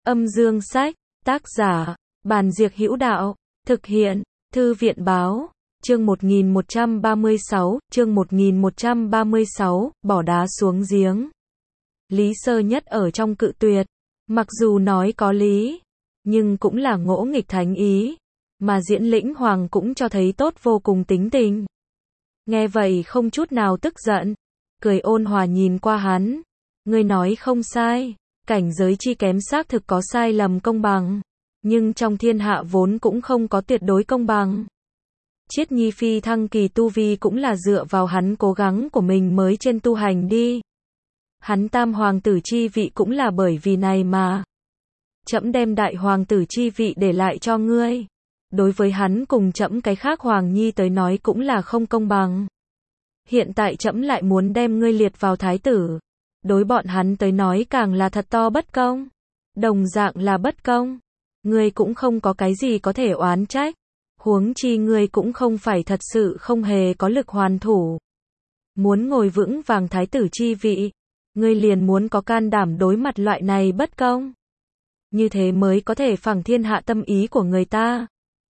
Âm dương sách, tác giả, Bàn Diệc Hữu Đạo, thực hiện, Thư viện Báo, chương 1136, bỏ đá xuống giếng. Lý Sơ Nhất ở trong cự tuyệt, mặc dù nói có lý, nhưng cũng là ngỗ nghịch thánh ý, mà Diễn Lĩnh Hoàng cũng cho thấy tốt vô cùng tính tình. Nghe vậy không chút nào tức giận, cười ôn hòa nhìn qua hắn, ngươi nói không sai, cảnh giới chi kém xác thực có sai lầm công bằng, nhưng trong thiên hạ vốn cũng không có tuyệt đối công bằng. Chiết Nhi phi thăng kỳ tu vi cũng là dựa vào hắn cố gắng của mình mới trên tu hành đi. Hắn tam hoàng tử chi vị cũng là bởi vì này mà. Trẫm đem đại hoàng tử chi vị để lại cho ngươi. Đối với hắn cùng trẫm cái khác hoàng nhi tới nói cũng là không công bằng. Hiện tại trẫm lại muốn đem ngươi liệt vào thái tử. Đối bọn hắn tới nói càng là thật to bất công. Đồng dạng là bất công. Ngươi cũng không có cái gì có thể oán trách. Huống chi ngươi cũng không phải thật sự không hề có lực hoàn thủ. Muốn ngồi vững vàng thái tử chi vị, ngươi liền muốn có can đảm đối mặt loại này bất công. Như thế mới có thể phẳng thiên hạ tâm ý của người ta.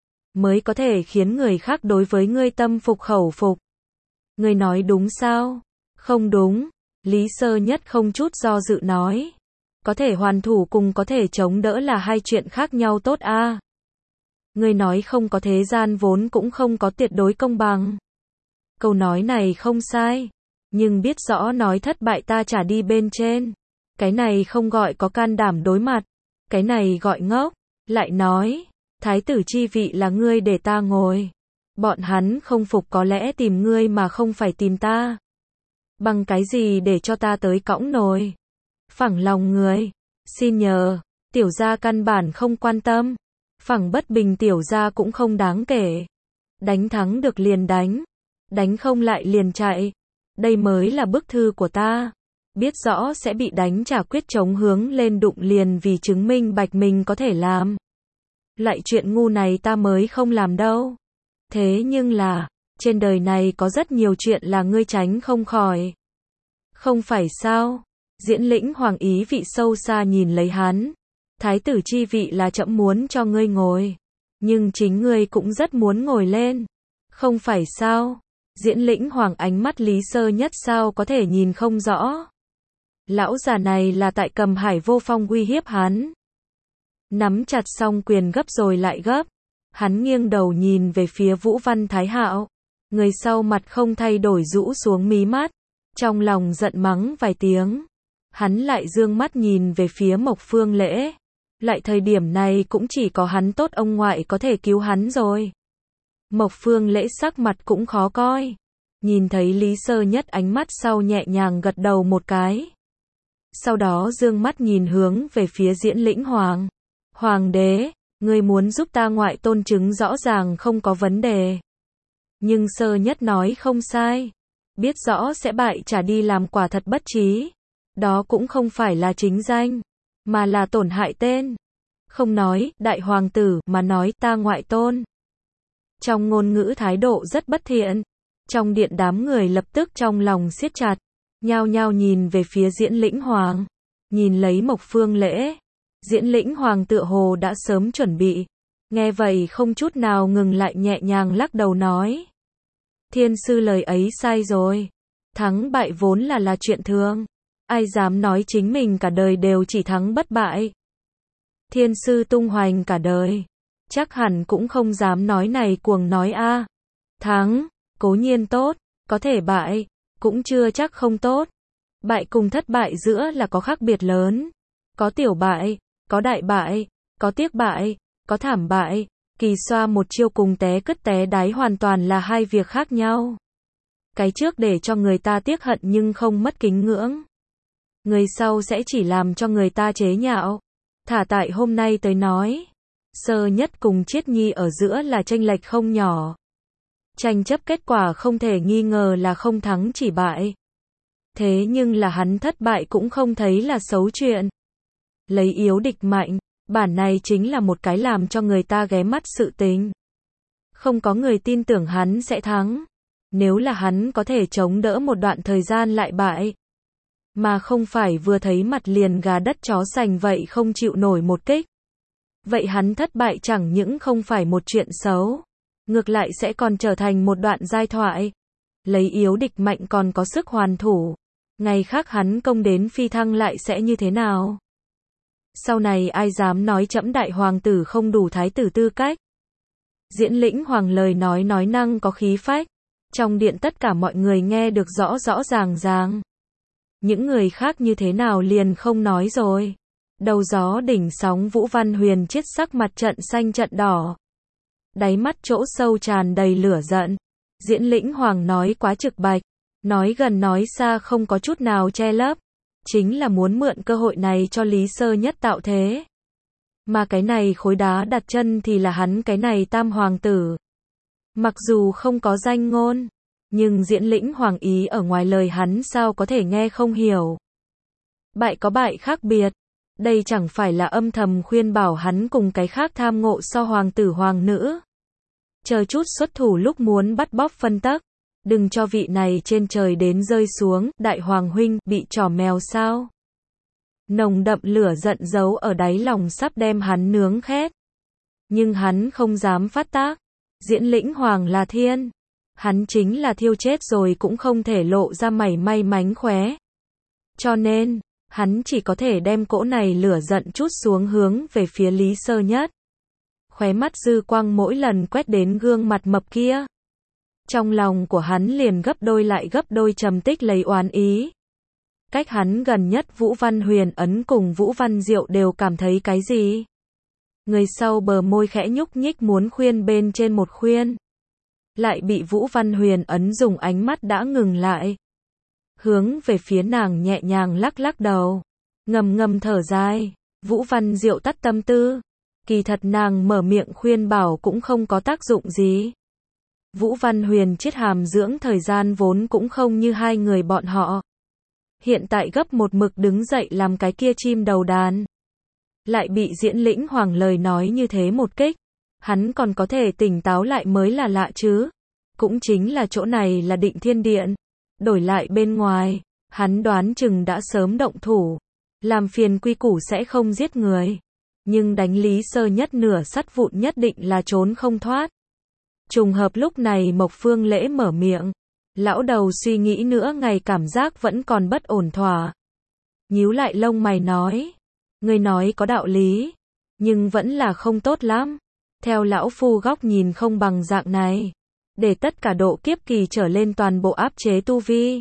Mới có thể khiến người khác đối với ngươi tâm phục khẩu phục. Ngươi nói đúng sao? Không đúng. Lý Sơ Nhất không chút do dự nói. Có thể hoàn thủ cùng có thể chống đỡ là hai chuyện khác nhau tốt a. Ngươi nói không có thế gian vốn cũng không có tuyệt đối công bằng. Câu nói này không sai. Nhưng biết rõ nói thất bại ta trả đi bên trên. Cái này không gọi có can đảm đối mặt. Cái này gọi ngốc. Lại nói, thái tử chi vị là ngươi để ta ngồi. Bọn hắn không phục có lẽ tìm ngươi mà không phải tìm ta. Bằng cái gì để cho ta tới cõng nồi. Phẳng lòng người. Xin nhờ, tiểu gia căn bản không quan tâm. Phẳng bất bình tiểu gia cũng không đáng kể. Đánh thắng được liền đánh. Đánh không lại liền chạy. Đây mới là bức thư của ta. Biết rõ sẽ bị đánh trả quyết chống hướng lên đụng liền vì chứng minh bạch mình có thể làm. Lại chuyện ngu này ta mới không làm đâu. Thế nhưng là, trên đời này có rất nhiều chuyện là ngươi tránh không khỏi. Không phải sao? Diễn Lĩnh Hoàng ý vị sâu xa nhìn lấy hắn. Thái tử chi vị là trẫm muốn cho ngươi ngồi. Nhưng chính ngươi cũng rất muốn ngồi lên. Không phải sao? Diễn Lĩnh Hoàng ánh mắt Lý Sơ Nhất sao có thể nhìn không rõ. Lão già này là tại cầm Hải Vô Phong uy hiếp hắn. Nắm chặt song quyền gấp rồi lại gấp. Hắn nghiêng đầu nhìn về phía Vũ Văn Thái Hạo. Người sau mặt không thay đổi rũ xuống mí mắt. Trong lòng giận mắng vài tiếng. Hắn lại dương mắt nhìn về phía Mộc Phương Lễ. Lại thời điểm này cũng chỉ có hắn tốt ông ngoại có thể cứu hắn rồi. Mộc Phương Lễ sắc mặt cũng khó coi. Nhìn thấy Lý Sơ Nhất ánh mắt sau nhẹ nhàng gật đầu một cái. Sau đó dương mắt nhìn hướng về phía Diễn Lĩnh Hoàng. Hoàng đế, ngươi muốn giúp ta ngoại tôn chứng rõ ràng không có vấn đề. Nhưng Sơ Nhất nói không sai. Biết rõ sẽ bại trả đi làm quả thật bất trí. Đó cũng không phải là chính danh, mà là tổn hại tên. Không nói đại hoàng tử mà nói ta ngoại tôn. Trong ngôn ngữ thái độ rất bất thiện. Trong điện đám người lập tức trong lòng siết chặt. Nhao nhao nhìn về phía Diễn Lĩnh Hoàng. Nhìn lấy Mộc Phương Lễ. Diễn Lĩnh Hoàng tựa hồ đã sớm chuẩn bị. Nghe vậy không chút nào ngừng lại nhẹ nhàng lắc đầu nói. Thiên sư lời ấy sai rồi. Thắng bại vốn là chuyện thường. Ai dám nói chính mình cả đời đều chỉ thắng bất bại. Thiên sư tung hoành cả đời. Chắc hẳn cũng không dám nói này cuồng nói a. Thắng, cố nhiên tốt, có thể bại, cũng chưa chắc không tốt. Bại cùng thất bại giữa là có khác biệt lớn. Có tiểu bại, có đại bại, có tiếc bại, có thảm bại. Kỳ xoa một chiêu cùng té cứt té đáy hoàn toàn là hai việc khác nhau. Cái trước để cho người ta tiếc hận nhưng không mất kính ngưỡng. Người sau sẽ chỉ làm cho người ta chế nhạo. Thả tại hôm nay tới nói. Sơ Nhất cùng Chiết Nhi ở giữa là chênh lệch không nhỏ. Tranh chấp kết quả không thể nghi ngờ là không thắng chỉ bại. Thế nhưng là hắn thất bại cũng không thấy là xấu chuyện. Lấy yếu địch mạnh, bản này chính là một cái làm cho người ta ghé mắt sự tình. Không có người tin tưởng hắn sẽ thắng. Nếu là hắn có thể chống đỡ một đoạn thời gian lại bại. mà không phải vừa thấy mặt liền gà đất chó sành vậy không chịu nổi một kích. Vậy hắn thất bại chẳng những không phải một chuyện xấu, ngược lại sẽ còn trở thành một đoạn giai thoại. Lấy yếu địch mạnh còn có sức hoàn thủ. Ngày khác hắn công đến phi thăng lại sẽ như thế nào? Sau này ai dám nói trẫm đại hoàng tử không đủ thái tử tư cách? Diễn Lĩnh Hoàng lời nói năng có khí phách. Trong điện tất cả mọi người nghe được rõ rõ ràng. Những người khác như thế nào liền không nói rồi. Đầu gió đỉnh sóng Vũ Văn Huyền chết sắc mặt trận xanh trận đỏ. Đáy mắt chỗ sâu tràn đầy lửa giận. Diễn Lĩnh Hoàng nói quá trực bạch. Nói gần nói xa không có chút nào che lấp. Chính là muốn mượn cơ hội này cho Lý Sơ Nhất tạo thế. Mà cái này khối đá đặt chân thì là hắn cái này tam hoàng tử. Mặc dù không có danh ngôn, nhưng Diễn Lĩnh Hoàng ý ở ngoài lời hắn sao có thể nghe không hiểu. Bại có bại khác biệt. Đây chẳng phải là âm thầm khuyên bảo hắn cùng cái khác tham ngộ so hoàng tử hoàng nữ. Chờ chút xuất thủ lúc muốn bắt bóp phân tắc. Đừng cho vị này trên trời đến rơi xuống, đại hoàng huynh, bị trò mèo sao? Nồng đậm lửa giận giấu ở đáy lòng sắp đem hắn nướng khét. Nhưng hắn không dám phát tác. Diễn Lĩnh Hoàng là thiên. Hắn chính là thiêu chết rồi cũng không thể lộ ra mảy may mánh khóe. Cho nên, hắn chỉ có thể đem cỗ này lửa giận trút xuống hướng về phía Lý Sơ Nhất. Khóe mắt dư quang mỗi lần quét đến gương mặt mập kia. Trong lòng của hắn liền gấp đôi lại gấp đôi trầm tích lấy oán ý. Cách hắn gần nhất Vũ Văn Huyền Ấn cùng Vũ Văn Diệu đều cảm thấy cái gì? Người sau bờ môi khẽ nhúc nhích muốn khuyên bên trên một khuyên. Lại bị Vũ Văn Huyền Ấn dùng ánh mắt đã ngừng lại. Hướng về phía nàng nhẹ nhàng lắc lắc đầu. Ngầm thở dài. Vũ Văn Diệu tắt tâm tư. Kỳ thật nàng mở miệng khuyên bảo cũng không có tác dụng gì. Vũ Văn Huyền chết hàm dưỡng thời gian vốn cũng không như hai người bọn họ. Hiện tại gấp một mực đứng dậy làm cái kia chim đầu đàn. Lại bị Diễn Lĩnh Hoàng lời nói như thế một kích. Hắn còn có thể tỉnh táo lại mới là lạ chứ. Cũng chính là chỗ này là Định Thiên Điện. Đổi lại bên ngoài, hắn đoán chừng đã sớm động thủ. Làm phiền quy củ sẽ không giết người. Nhưng đánh Lý Sơ Nhất nửa sắt vụn nhất định là trốn không thoát. Trùng hợp lúc này Mộc Phương Lễ mở miệng. Lão đầu suy nghĩ nữa ngày cảm giác vẫn còn bất ổn thỏa. Nhíu lại lông mày nói. Người nói có đạo lý. Nhưng vẫn là không tốt lắm. Theo lão phu góc nhìn không bằng dạng này. Để tất cả độ kiếp kỳ trở lên toàn bộ áp chế tu vi.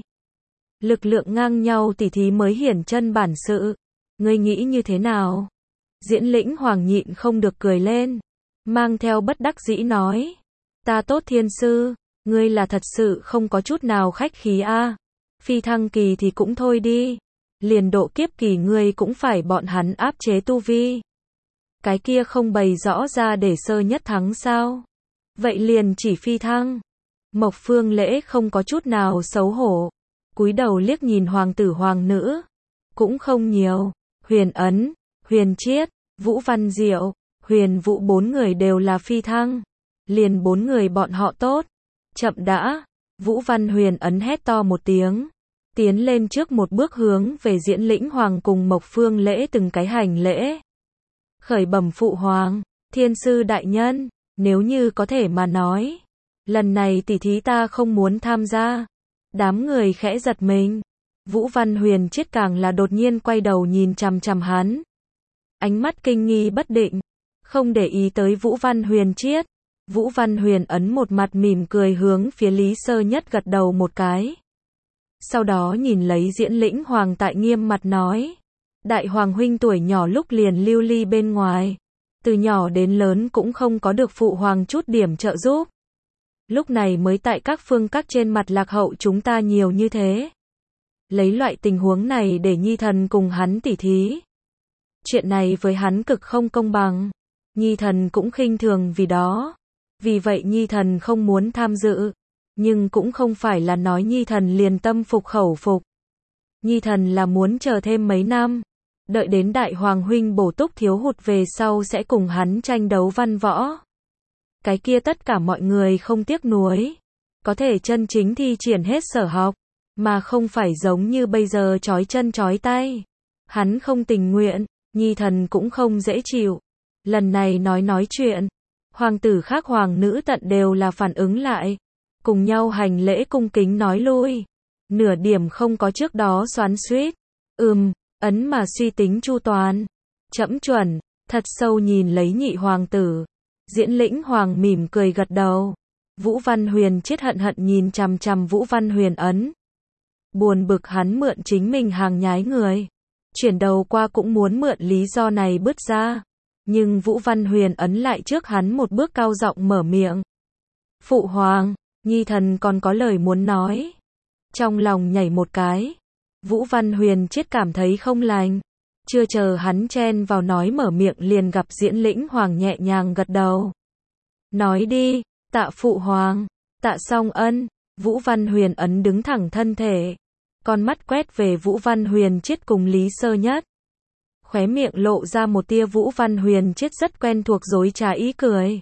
Lực lượng ngang nhau tỉ thí mới hiển chân bản sự. Ngươi nghĩ như thế nào? Diễn Lĩnh Hoàng nhịn không được cười lên. Mang theo bất đắc dĩ nói. Ta tốt thiên sư. Ngươi là thật sự không có chút nào khách khí a. Phi thăng kỳ thì cũng thôi đi. Liền độ kiếp kỳ ngươi cũng phải bọn hắn áp chế tu vi. Cái kia không bày rõ ra để Sơ Nhất thắng sao? Vậy liền chỉ phi thăng. Mộc Phương Lễ không có chút nào xấu hổ. Cúi đầu liếc nhìn hoàng tử hoàng nữ. Cũng không nhiều. Huyền Ấn, Huyền Chiết, Vũ Văn Diệu, Huyền Vũ bốn người đều là phi thăng. Liền bốn người bọn họ tốt. Chậm đã. Vũ Văn Huyền Ấn hét to một tiếng. Tiến lên trước một bước hướng về Diễn Lĩnh Hoàng cùng Mộc Phương Lễ từng cái hành lễ. Khởi bẩm phụ hoàng, thiên sư đại nhân, nếu như có thể mà nói. Lần này tỷ thí ta không muốn tham gia. Đám người khẽ giật mình. Vũ Văn Huyền chết càng là đột nhiên quay đầu nhìn chằm chằm hắn. Ánh mắt kinh nghi bất định. Không để ý tới Vũ Văn Huyền chết. Vũ Văn Huyền Ấn một mặt mỉm cười hướng phía Lý Sơ Nhất gật đầu một cái. Sau đó nhìn lấy Diễn Lĩnh Hoàng tại nghiêm mặt nói. Đại hoàng huynh tuổi nhỏ lúc liền lưu ly bên ngoài. Từ nhỏ đến lớn cũng không có được phụ hoàng chút điểm trợ giúp. Lúc này mới tại các phương các trên mặt lạc hậu chúng ta nhiều như thế. Lấy loại tình huống này để Nhi thần cùng hắn tỉ thí. Chuyện này với hắn cực không công bằng. Nhi thần cũng khinh thường vì đó. Vì vậy Nhi thần không muốn tham dự. Nhưng cũng không phải là nói Nhi thần liền tâm phục khẩu phục. Nhi thần là muốn chờ thêm mấy năm. Đợi đến đại hoàng huynh bổ túc thiếu hụt về sau sẽ cùng hắn tranh đấu văn võ. Cái kia tất cả mọi người không tiếc nuối. Có thể chân chính thi triển hết sở học. mà không phải giống như bây giờ trói chân trói tay. Hắn không tình nguyện, Nhi Thần cũng không dễ chịu. Lần này nói chuyện, hoàng tử khác hoàng nữ tận đều là phản ứng lại, cùng nhau hành lễ cung kính nói lui. Nửa điểm không có trước đó xoắn xuýt. Ấn mà suy tính chu toàn. Trẫm chuẩn, thật sâu nhìn lấy nhị hoàng tử. Diễn Lĩnh Hoàng mỉm cười gật đầu. Vũ Văn Huyền chết hận hận nhìn chằm chằm Vũ Văn Huyền ấn. Buồn bực hắn mượn chính mình hàng nhái người. Chuyển đầu qua cũng muốn mượn lý do này bứt ra. Nhưng Vũ Văn Huyền ấn lại trước hắn một bước cao giọng mở miệng. Phụ hoàng, Nhi Thần còn có lời muốn nói. Trong lòng nhảy một cái. Vũ Văn Huyền chết cảm thấy không lành. Chưa chờ hắn chen vào nói mở miệng liền gặp Diễn Lĩnh Hoàng nhẹ nhàng gật đầu. Nói đi, tạ phụ hoàng, tạ song ân. Vũ Văn Huyền ấn đứng thẳng thân thể. Con mắt quét về Vũ Văn Huyền chết cùng Lý Sơ Nhất. Khóe miệng lộ ra một tia Vũ Văn Huyền chết rất quen thuộc dối trá ý cười.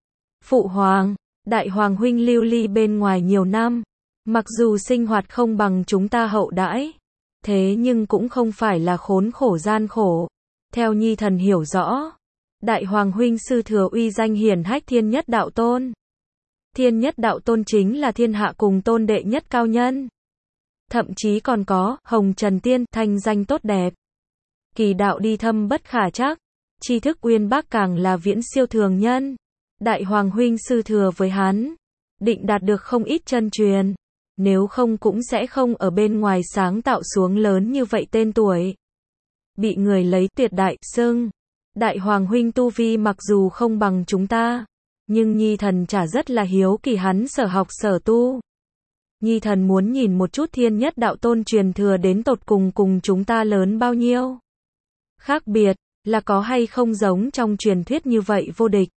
Phụ hoàng, đại hoàng huynh lưu ly bên ngoài nhiều năm. Mặc dù sinh hoạt không bằng chúng ta hậu đãi. Thế nhưng cũng không phải là khốn khổ gian khổ. Theo Nhi Thần hiểu rõ. Đại hoàng huynh sư thừa uy danh hiển hách Thiên Nhất Đạo Tôn. Thiên Nhất Đạo Tôn chính là thiên hạ cùng tôn đệ nhất cao nhân. Thậm chí còn có Hồng Trần Tiên thanh danh tốt đẹp. Kỳ đạo đi thâm bất khả trắc. Tri thức uyên bác càng là viễn siêu thường nhân. Đại hoàng huynh sư thừa với hắn. Định đạt được không ít chân truyền. Nếu không cũng sẽ không ở bên ngoài sáng tạo xuống lớn như vậy tên tuổi. Bị người lấy tuyệt đại xưng. Đại hoàng huynh tu vi mặc dù không bằng chúng ta. Nhưng Nhi Thần chả rất là hiếu kỳ hắn sở học sở tu. Nhi Thần muốn nhìn một chút Thiên Nhất Đạo Tôn truyền thừa đến tột cùng chúng ta lớn bao nhiêu. Khác biệt, là có hay không giống trong truyền thuyết như vậy vô địch.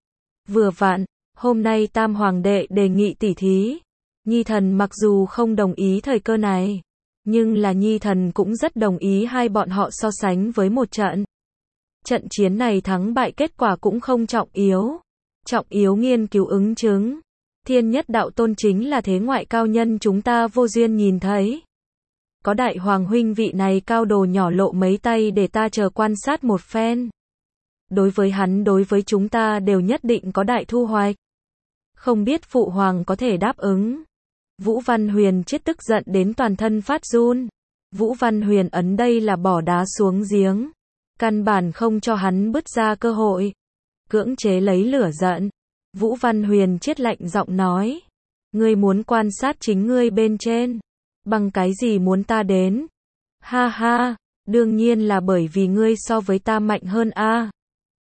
Vừa vặn, hôm nay Tam Hoàng đệ đề nghị tỉ thí. Nhi Thần mặc dù không đồng ý thời cơ này, nhưng là Nhi Thần cũng rất đồng ý hai bọn họ so sánh với một trận. Trận chiến này thắng bại kết quả cũng không trọng yếu. Trọng yếu nghiên cứu ứng chứng. Thiên Nhất Đạo Tôn chính là thế ngoại cao nhân chúng ta vô duyên nhìn thấy. Có đại hoàng huynh vị này cao đồ nhỏ lộ mấy tay để ta chờ quan sát một phen. Đối với hắn đối với chúng ta đều nhất định có đại thu hoạch. Không biết phụ hoàng có thể đáp ứng. Vũ Văn Huyền chết tức giận đến toàn thân phát run. Vũ Văn Huyền ấn đây là bỏ đá xuống giếng. Căn bản không cho hắn bứt ra cơ hội. Cưỡng chế lấy lửa giận. Vũ Văn Huyền chết lạnh giọng nói. Ngươi muốn quan sát chính ngươi bên trên. Bằng cái gì muốn ta đến? Ha ha, đương nhiên là bởi vì ngươi so với ta mạnh hơn a.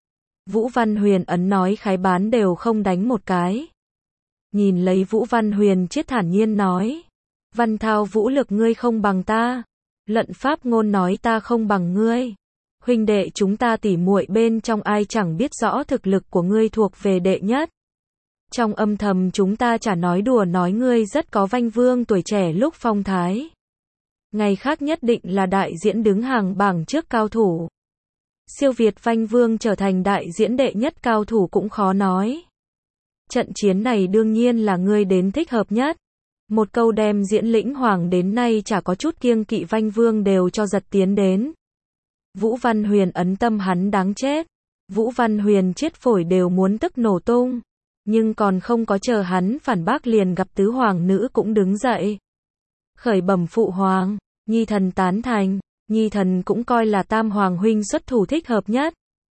Vũ Văn Huyền ấn nói khái bán đều không đánh một cái. Nhìn lấy Vũ Văn Huyền chết thản nhiên nói. Văn thao vũ lực ngươi không bằng ta. Luận pháp ngôn nói ta không bằng ngươi. Huynh đệ chúng ta tỉ muội bên trong ai chẳng biết rõ thực lực của ngươi thuộc về đệ nhất. Trong âm thầm chúng ta chả nói đùa nói ngươi rất có Vanh Vương tuổi trẻ lúc phong thái. Ngày khác nhất định là đại diễn đứng hàng bảng trước cao thủ. Siêu việt Vanh Vương trở thành đại diễn đệ nhất cao thủ cũng khó nói. Trận chiến này đương nhiên là ngươi đến thích hợp nhất. Một câu đem Diễn Lĩnh Hoàng đến nay chả có chút kiêng kỵ Vanh Vương đều cho giật tiến đến. Vũ Văn Huyền ấn tâm hắn đáng chết. Vũ Văn Huyền chết phổi đều muốn tức nổ tung. Nhưng còn không có chờ hắn phản bác liền gặp tứ hoàng nữ cũng đứng dậy. Khởi bẩm phụ hoàng, Nhi Thần tán thành, Nhi Thần cũng coi là Tam Hoàng huynh xuất thủ thích hợp nhất.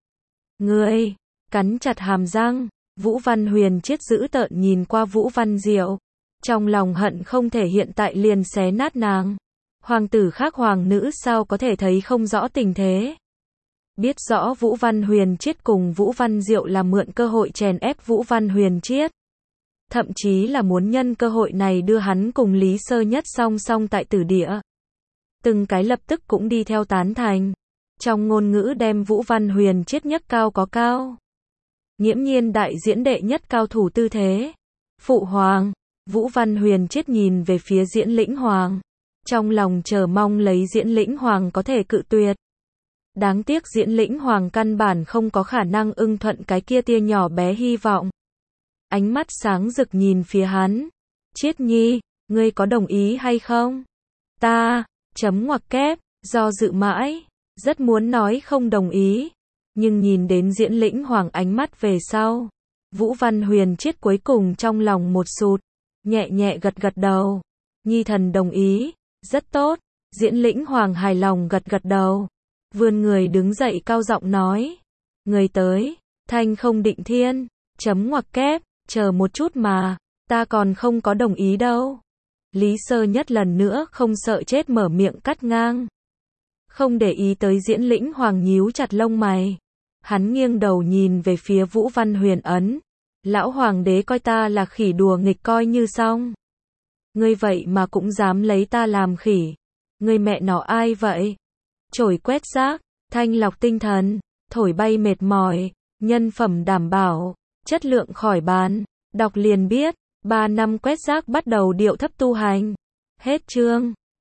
Ngươi, cắn chặt hàm răng, Vũ Văn Huyền chết dữ tợn nhìn qua Vũ Văn Diệu. Trong lòng hận không thể hiện tại liền xé nát nàng. Hoàng tử khác hoàng nữ sao có thể thấy không rõ tình thế. Biết rõ Vũ Văn Huyền Chiết cùng Vũ Văn Diệu là mượn cơ hội chèn ép Vũ Văn Huyền Chiết. Thậm chí là muốn nhân cơ hội này đưa hắn cùng Lý Sơ Nhất song song tại tử địa. Từng cái lập tức cũng đi theo tán thành. Trong ngôn ngữ đem Vũ Văn Huyền Chiết nhất cao có cao. Nghiễm nhiên đại diễn đệ nhất cao thủ tư thế. Phụ hoàng, Vũ Văn Huyền Chiết nhìn về phía Diễn Lĩnh Hoàng. Trong lòng chờ mong lấy Diễn Lĩnh Hoàng có thể cự tuyệt. Đáng tiếc Diễn Lĩnh Hoàng căn bản không có khả năng ưng thuận cái kia tia nhỏ bé hy vọng. Ánh mắt sáng rực nhìn phía hắn. Chiết nhi, ngươi có đồng ý hay không? Ta, chấm ngoặc kép, do dự mãi, rất muốn nói không đồng ý, nhưng nhìn đến Diễn Lĩnh Hoàng ánh mắt về sau. Vũ Văn Huyền Triết cuối cùng trong lòng một sụt, nhẹ nhẹ gật gật đầu. Nhi thần đồng ý, rất tốt. Diễn Lĩnh Hoàng hài lòng gật gật đầu. Vươn người đứng dậy cao giọng nói. Người tới, thanh không định thiên, chấm ngoặc kép, chờ một chút mà, ta còn không có đồng ý đâu. Lý Sơ Nhất lần nữa không sợ chết mở miệng cắt ngang. Không để ý tới Diễn Lĩnh Hoàng nhíu chặt lông mày. Hắn nghiêng đầu nhìn về phía Vũ Văn Huyền ấn. Lão hoàng đế coi ta là khỉ đùa nghịch coi như xong. Ngươi vậy mà cũng dám lấy ta làm khỉ. Ngươi mẹ nó ai vậy? Chổi quét rác, thanh lọc tinh thần, thổi bay mệt mỏi, nhân phẩm đảm bảo, chất lượng khỏi bàn. Đọc liền biết, 3 năm quét rác bắt đầu điệu thấp tu hành. Hết chương.